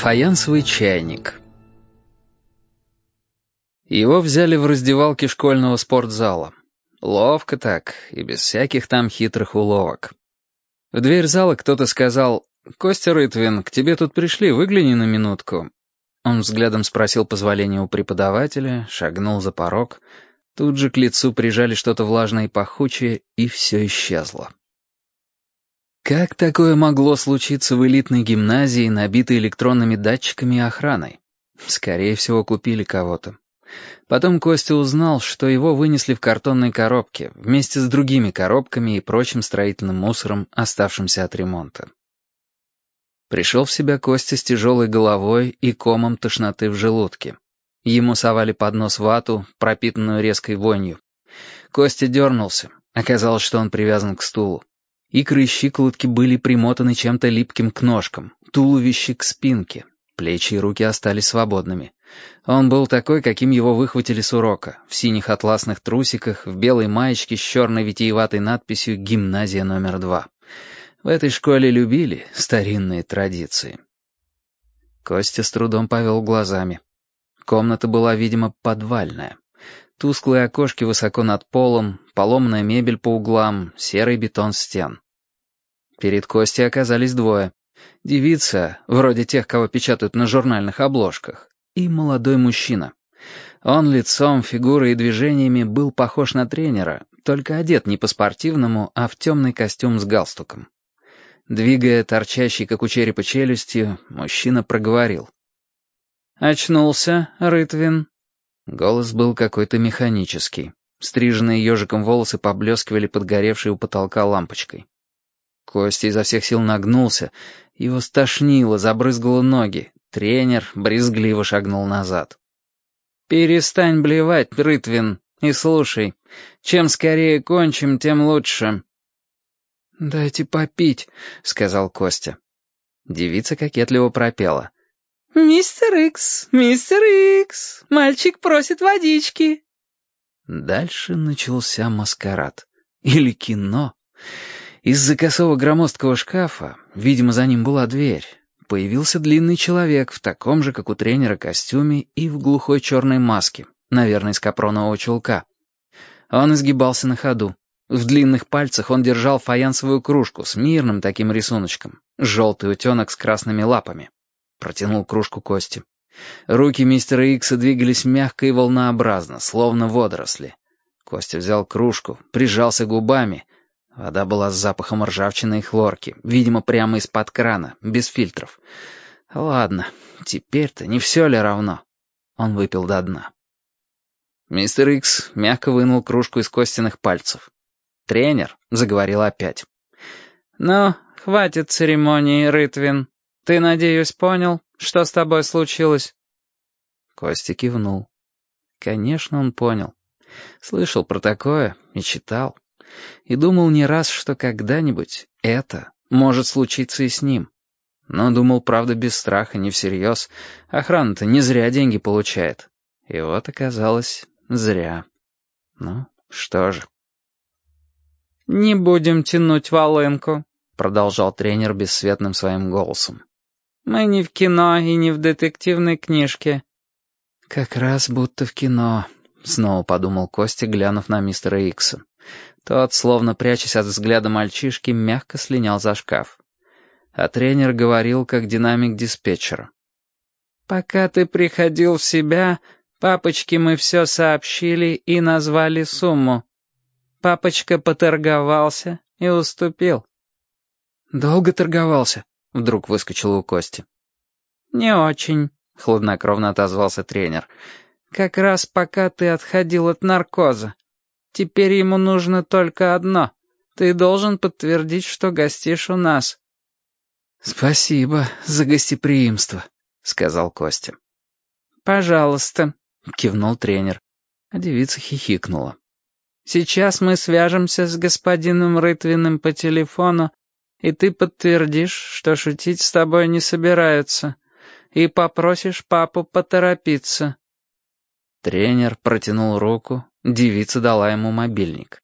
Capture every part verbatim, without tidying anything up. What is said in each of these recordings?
Фаянсовый чайник. Его взяли в раздевалке школьного спортзала. Ловко так, и без всяких там хитрых уловок. В дверь зала кто-то сказал: «Костя Рытвин, к тебе тут пришли, выгляни на минутку». Он взглядом спросил позволения у преподавателя, шагнул за порог. Тут же к лицу прижали что-то влажное и пахучее, и все исчезло. Как такое могло случиться в элитной гимназии, набитой электронными датчиками и охраной? Скорее всего, купили кого-то. Потом Костя узнал, что его вынесли в картонной коробке, вместе с другими коробками и прочим строительным мусором, оставшимся от ремонта. Пришел в себя Костя с тяжелой головой и комом тошноты в желудке. Ему совали под нос вату, пропитанную резкой вонью. Костя дернулся. Оказалось, что он привязан к стулу. Икры и щиколотки были примотаны чем-то липким к ножкам, туловище к спинке. Плечи и руки остались свободными. Он был такой, каким его выхватили с урока, в синих атласных трусиках, в белой маечке с черной витиеватой надписью «Гимназия номер два». В этой школе любили старинные традиции. Костя с трудом повел глазами. Комната была, видимо, подвальная. Тусклые окошки высоко над полом, поломанная мебель по углам, серый бетон стен. Перед Костей оказались двое. Девица, вроде тех, кого печатают на журнальных обложках, и молодой мужчина. Он лицом, фигурой и движениями был похож на тренера, только одет не по-спортивному, а в темный костюм с галстуком. Двигая торчащей, как у черепа, челюстью, мужчина проговорил: «Очнулся, Рытвин?» Голос был какой-то механический. Стриженные ежиком волосы поблескивали подгоревшей у потолка лампочкой. Костя изо всех сил нагнулся, его стошнило, забрызгало ноги. Тренер брезгливо шагнул назад. «Перестань блевать, Рытвин, и слушай. Чем скорее кончим, тем лучше». «Дайте попить», — сказал Костя. Девица кокетливо пропела: «Мистер Икс, мистер Икс, мальчик просит водички». Дальше начался маскарад. Или кино. Из-за косого громоздкого шкафа, видимо, за ним была дверь, появился длинный человек в таком же, как у тренера, костюме и в глухой черной маске, наверное, из капронового чулка. Он изгибался на ходу. В длинных пальцах он держал фаянсовую кружку с мирным таким рисуночком, желтый утенок с красными лапами. Протянул кружку Косте. Руки мистера Икса двигались мягко и волнообразно, словно водоросли. Костя взял кружку, прижался губами. Вода была с запахом ржавчины и хлорки, видимо, прямо из-под крана, без фильтров. Ладно, теперь-то не все ли равно? Он выпил до дна. Мистер Икс мягко вынул кружку из Костиных пальцев. Тренер заговорил опять. «Ну, хватит церемонии, Рытвин. Ты, надеюсь, понял, что с тобой случилось?» Костя кивнул. Конечно, он понял. Слышал про такое и читал. И думал не раз, что когда-нибудь это может случиться и с ним. Но думал, правда, без страха, не всерьез. Охрана-то не зря деньги получает. И вот оказалось, зря. Ну, что же. «Не будем тянуть волынку», — продолжал тренер бесцветным своим голосом. «Мы не в кино и не в детективной книжке». «Как раз будто в кино», — снова подумал Костя, глянув на мистера Икса. Тот, словно прячась от взгляда мальчишки, мягко слинял за шкаф. А тренер говорил, как динамик диспетчера. «Пока ты приходил в себя, папочке мы все сообщили и назвали сумму. Папочка поторговался и уступил». «Долго торговался?» — вдруг выскочило у Кости. «Не очень», — хладнокровно отозвался тренер. «Как раз пока ты отходил от наркоза. Теперь ему нужно только одно. Ты должен подтвердить, что гостишь у нас». «Спасибо за гостеприимство», — сказал Костя. «Пожалуйста», — кивнул тренер. А девица хихикнула. «Сейчас мы свяжемся с господином Рытвиным по телефону, и ты подтвердишь, что шутить с тобой не собираются, и попросишь папу поторопиться». Тренер протянул руку, девица дала ему мобильник.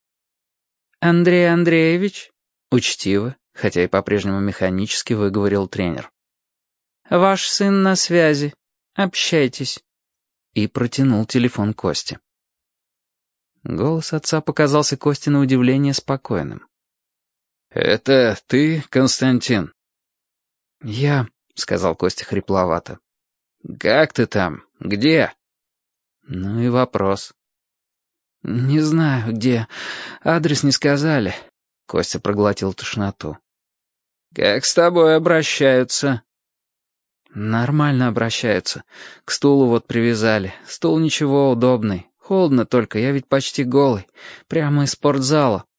«Андрей Андреевич?» — учтиво, хотя и по-прежнему механически выговорил тренер. «Ваш сын на связи. Общайтесь». И протянул телефон Косте. Голос отца показался Косте на удивление спокойным. «Это ты, Константин?» «Я», — сказал Костя хрипловато. «Как ты там? Где?» «Ну и вопрос». «Не знаю, где. Адрес не сказали». Костя проглотил тошноту. «Как с тобой обращаются?» «Нормально обращаются. К стулу вот привязали. Стул ничего, удобный. Холодно только, я ведь почти голый. Прямо из спортзала.